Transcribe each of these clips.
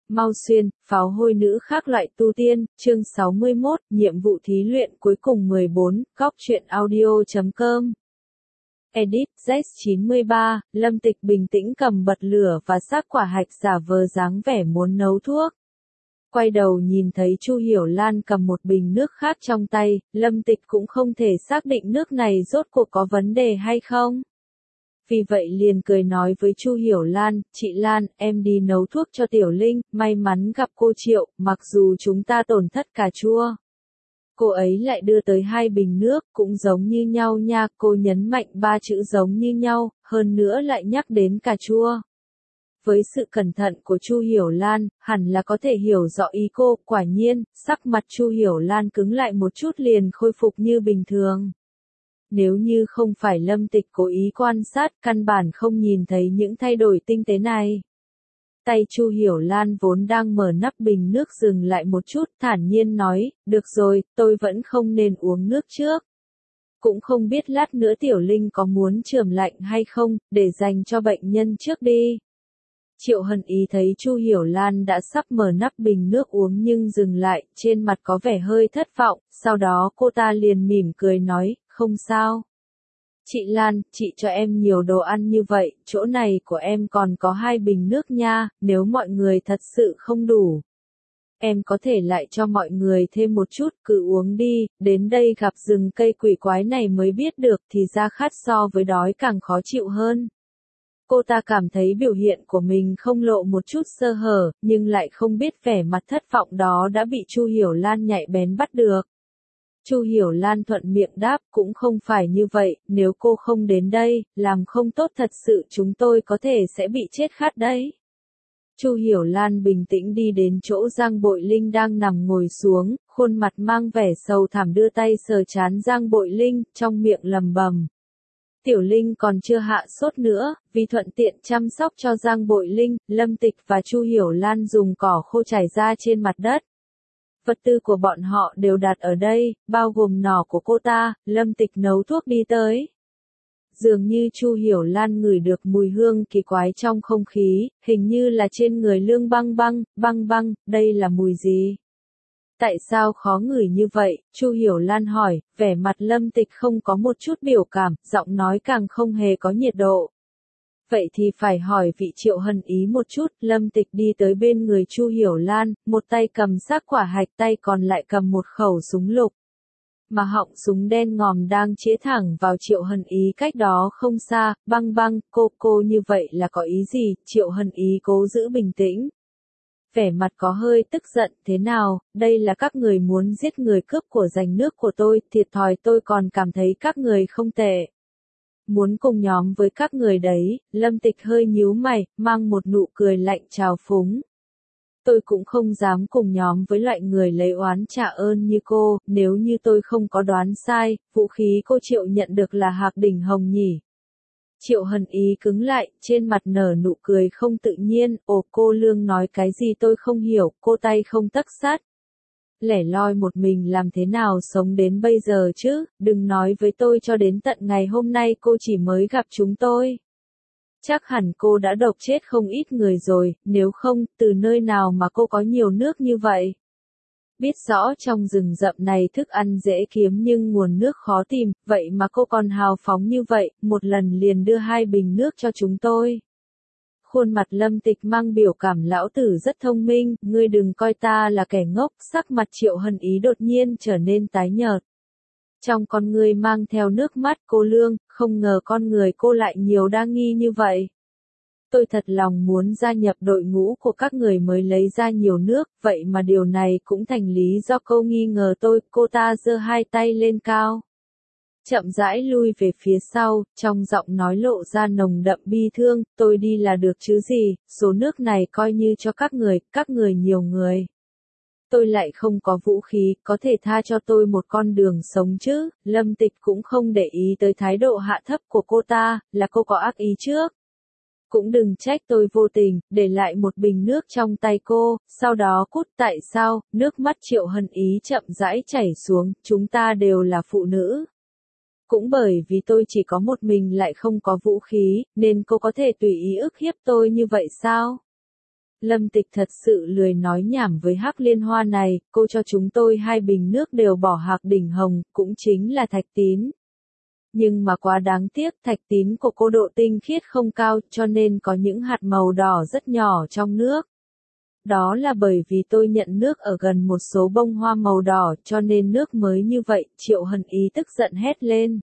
Mau Xuyên, pháo hôi nữ khác loại tu tiên, chương 61, nhiệm vụ thí luyện cuối cùng 14, góc truyện audio.com. Edit, Z93, Lâm Tịch bình tĩnh cầm bật lửa và xác quả hạch giả vờ dáng vẻ muốn nấu thuốc. Quay đầu nhìn thấy Chu Hiểu Lan cầm một bình nước khác trong tay, Lâm Tịch cũng không thể xác định nước này rốt cuộc có vấn đề hay không. Vì vậy liền cười nói với Chu Hiểu Lan, chị Lan, em đi nấu thuốc cho Tiểu Linh, may mắn gặp cô Triệu, mặc dù chúng ta tổn thất cà chua. Cô ấy lại đưa tới 2 bình nước, cũng giống như nhau nha, cô nhấn mạnh 3 chữ giống như nhau, hơn nữa lại nhắc đến cà chua. Với sự cẩn thận của Chu Hiểu Lan, hẳn là có thể hiểu rõ ý cô, quả nhiên, sắc mặt Chu Hiểu Lan cứng lại một chút liền khôi phục như bình thường. Nếu như không phải Lâm Tịch cố ý quan sát, căn bản không nhìn thấy những thay đổi tinh tế này. Tay Chu Hiểu Lan vốn đang mở nắp bình nước dừng lại một chút, thản nhiên nói, được rồi, tôi vẫn không nên uống nước trước. Cũng không biết lát nữa Tiểu Linh có muốn chườm lạnh hay không, để dành cho bệnh nhân trước đi. Triệu Hân Ý thấy Chu Hiểu Lan đã sắp mở nắp bình nước uống nhưng dừng lại, trên mặt có vẻ hơi thất vọng, sau đó cô ta liền mỉm cười nói, không sao. Chị Lan, chị cho em nhiều đồ ăn như vậy, chỗ này của em còn có 2 bình nước nha, nếu mọi người thật sự không đủ. Em có thể lại cho mọi người thêm một chút, cứ uống đi, đến đây gặp rừng cây quỷ quái này mới biết được thì ra khát so với đói càng khó chịu hơn. Cô ta cảm thấy biểu hiện của mình không lộ một chút sơ hở, nhưng lại không biết vẻ mặt thất vọng đó đã bị Chu Hiểu Lan nhạy bén bắt được. Chu Hiểu Lan thuận miệng đáp, cũng không phải như vậy, nếu cô không đến đây, làm không tốt thật sự chúng tôi có thể sẽ bị chết khát đấy. Chu Hiểu Lan bình tĩnh đi đến chỗ Giang Bội Linh đang nằm ngồi xuống, khuôn mặt mang vẻ sầu thảm đưa tay sờ trán Giang Bội Linh, trong miệng lầm bầm. Tiểu Linh còn chưa hạ sốt nữa, vì thuận tiện chăm sóc cho Giang Bội Linh, Lâm Tịch và Chu Hiểu Lan dùng cỏ khô trải ra trên mặt đất. Vật tư của bọn họ đều đặt ở đây, bao gồm nỏ của cô ta, Lâm Tịch nấu thuốc đi tới. Dường như Chu Hiểu Lan ngửi được mùi hương kỳ quái trong không khí, hình như là trên người Lương Băng Băng, đây là mùi gì? Tại sao khó ngửi như vậy? Chu Hiểu Lan hỏi, vẻ mặt Lâm Tịch không có một chút biểu cảm, giọng nói càng không hề có nhiệt độ. Vậy thì phải hỏi vị Triệu Hân Ý một chút, Lâm Tịch đi tới bên người Chu Hiểu Lan, một tay cầm xác quả hạch tay còn lại cầm một khẩu súng lục. Mà họng súng đen ngòm đang chĩa thẳng vào Triệu Hân Ý cách đó không xa, Băng, cô như vậy là có ý gì? Triệu Hân Ý cố giữ bình tĩnh. Vẻ mặt có hơi tức giận, thế nào, đây là các người muốn giết người cướp của giành nước của tôi, thiệt thòi tôi còn cảm thấy các người không tệ. Muốn cùng nhóm với các người đấy, Lâm Tịch hơi nhíu mày, mang một nụ cười lạnh trào phúng. Tôi cũng không dám cùng nhóm với loại người lấy oán trả ơn như cô, nếu như tôi không có đoán sai, vũ khí cô Triệu nhận được là hạc đỉnh hồng nhỉ. Triệu Hân Ý cứng lại, trên mặt nở nụ cười không tự nhiên, ồ cô Lương nói cái gì tôi không hiểu, cô tay không tấc sắt. Lẻ loi một mình làm thế nào sống đến bây giờ chứ, đừng nói với tôi cho đến tận ngày hôm nay cô chỉ mới gặp chúng tôi. Chắc hẳn cô đã độc chết không ít người rồi, nếu không, từ nơi nào mà cô có nhiều nước như vậy? Biết rõ trong rừng rậm này thức ăn dễ kiếm nhưng nguồn nước khó tìm, vậy mà cô còn hào phóng như vậy, một lần liền đưa 2 bình nước cho chúng tôi. Khuôn mặt Lâm Tịch mang biểu cảm lão tử rất thông minh, ngươi đừng coi ta là kẻ ngốc, sắc mặt Triệu Hân Ý đột nhiên trở nên tái nhợt. Trong con ngươi mang theo nước mắt, cô Lương, không ngờ con người cô lại nhiều đa nghi như vậy. Tôi thật lòng muốn gia nhập đội ngũ của các người mới lấy ra nhiều nước, vậy mà điều này cũng thành lý do cô nghi ngờ tôi, cô ta giơ 2 tay lên cao. Chậm rãi lui về phía sau, trong giọng nói lộ ra nồng đậm bi thương, tôi đi là được chứ gì, số nước này coi như cho các người nhiều người. Tôi lại không có vũ khí, có thể tha cho tôi một con đường sống chứ, Lâm Tịch cũng không để ý tới thái độ hạ thấp của cô ta, là cô có ác ý trước. Cũng đừng trách tôi vô tình, để lại một bình nước trong tay cô, sau đó cút tại sao, nước mắt Triệu Hân Ý chậm rãi chảy xuống, chúng ta đều là phụ nữ. Cũng bởi vì tôi chỉ có một mình lại không có vũ khí, nên cô có thể tùy ý ức hiếp tôi như vậy sao? Lâm Tịch thật sự lười nói nhảm với Hắc Liên Hoa này, cô cho chúng tôi 2 bình nước đều bỏ Hạc Đỉnh Hồng, cũng chính là thạch tín. Nhưng mà quá đáng tiếc, thạch tín của cô độ tinh khiết không cao, cho nên có những hạt màu đỏ rất nhỏ trong nước. Đó là bởi vì tôi nhận nước ở gần một số bông hoa màu đỏ, cho nên nước mới như vậy. Triệu Hân Ý tức giận hét lên.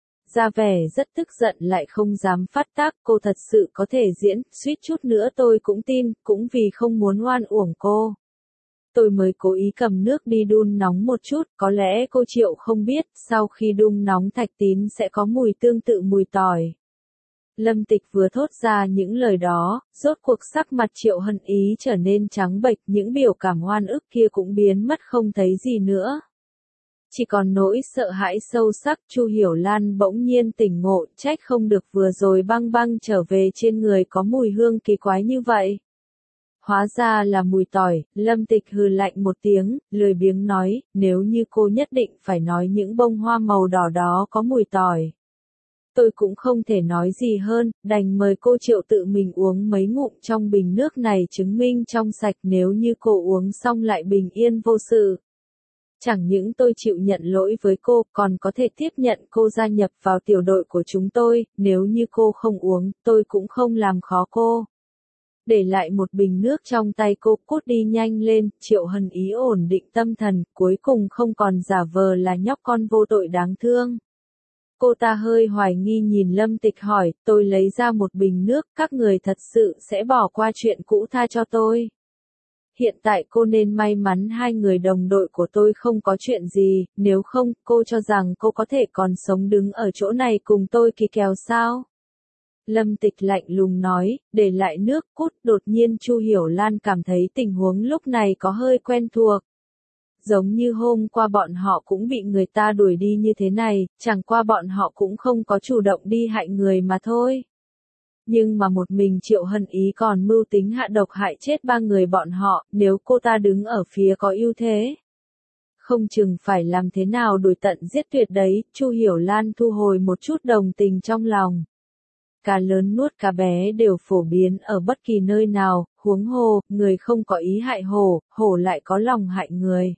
Ra vẻ rất tức giận lại không dám phát tác, cô thật sự có thể diễn, suýt chút nữa tôi cũng tin, cũng vì không muốn oan uổng cô. Tôi mới cố ý cầm nước đi đun nóng một chút, có lẽ cô Triệu không biết, sau khi đun nóng thạch tín sẽ có mùi tương tự mùi tỏi. Lâm Tịch vừa thốt ra những lời đó, rốt cuộc sắc mặt Triệu Hân Ý trở nên trắng bệch, những biểu cảm oan ức kia cũng biến mất không thấy gì nữa. Chỉ còn nỗi sợ hãi sâu sắc. Chu Hiểu Lan bỗng nhiên tỉnh ngộ, trách không được vừa rồi băng băng trở về trên người có mùi hương kỳ quái như vậy. Hóa ra là mùi tỏi. Lâm Tịch hừ lạnh một tiếng, lười biếng nói, nếu như cô nhất định phải nói những bông hoa màu đỏ đó có mùi tỏi. Tôi cũng không thể nói gì hơn, đành mời cô Triệu tự mình uống mấy ngụm trong bình nước này chứng minh trong sạch, nếu như cô uống xong lại bình yên vô sự. Chẳng những tôi chịu nhận lỗi với cô, còn có thể tiếp nhận cô gia nhập vào tiểu đội của chúng tôi, nếu như cô không uống, tôi cũng không làm khó cô. Để lại một bình nước trong tay cô, cút đi nhanh lên. Triệu Hân Ý ổn định tâm thần, cuối cùng không còn giả vờ là nhóc con vô tội đáng thương. Cô ta hơi hoài nghi nhìn Lâm Tịch hỏi, tôi lấy ra một bình nước, các người thật sự sẽ bỏ qua chuyện cũ tha cho tôi. Hiện tại cô nên may mắn 2 người đồng đội của tôi không có chuyện gì, nếu không, cô cho rằng cô có thể còn sống đứng ở chỗ này cùng tôi kỳ kèo sao? Lâm Tịch lạnh lùng nói, để lại nước, cút. Đột nhiên Chu Hiểu Lan cảm thấy tình huống lúc này có hơi quen thuộc. Giống như hôm qua bọn họ cũng bị người ta đuổi đi như thế này, chẳng qua bọn họ cũng không có chủ động đi hại người mà thôi. Nhưng mà một mình Triệu Hân Ý còn mưu tính hạ độc hại chết 3 người bọn họ, nếu cô ta đứng ở phía có ưu thế. Không chừng phải làm thế nào đuổi tận giết tuyệt đấy. Chu Hiểu Lan thu hồi một chút đồng tình trong lòng. Cá lớn nuốt cá bé đều phổ biến ở bất kỳ nơi nào, huống hồ, người không có ý hại hổ, hổ lại có lòng hại người.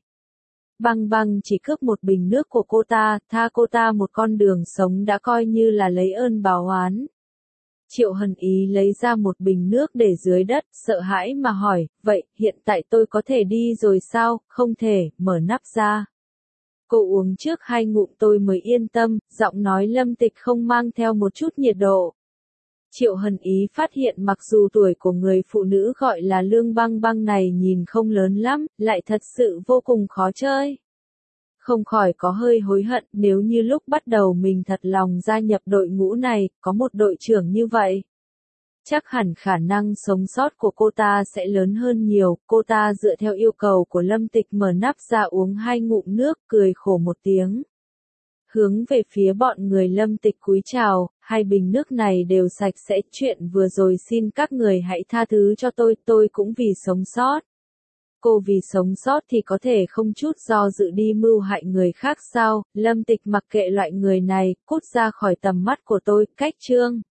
Băng băng chỉ cướp một bình nước của cô ta, tha cô ta một con đường sống đã coi như là lấy ơn báo oán. Triệu Hân Ý lấy ra một bình nước để dưới đất, sợ hãi mà hỏi, vậy, hiện tại tôi có thể đi rồi sao? Không thể, mở nắp ra. Cô uống trước 2 ngụm tôi mới yên tâm, giọng nói Lâm Tịch không mang theo một chút nhiệt độ. Triệu Hân Ý phát hiện mặc dù tuổi của người phụ nữ gọi là Lương Băng Băng này nhìn không lớn lắm, lại thật sự vô cùng khó chơi. Không khỏi có hơi hối hận, nếu như lúc bắt đầu mình thật lòng gia nhập đội ngũ này, có một đội trưởng như vậy. Chắc hẳn khả năng sống sót của cô ta sẽ lớn hơn nhiều. Cô ta dựa theo yêu cầu của Lâm Tịch mở nắp ra uống 2 ngụm nước, cười khổ một tiếng. Hướng về phía bọn người Lâm Tịch cúi chào, 2 bình nước này đều sạch sẽ, chuyện vừa rồi xin các người hãy tha thứ cho tôi cũng vì sống sót. Cô vì sống sót thì có thể không chút do dự đi mưu hại người khác sao? Lâm Tịch mặc kệ loại người này, cút ra khỏi tầm mắt của tôi. Cách chương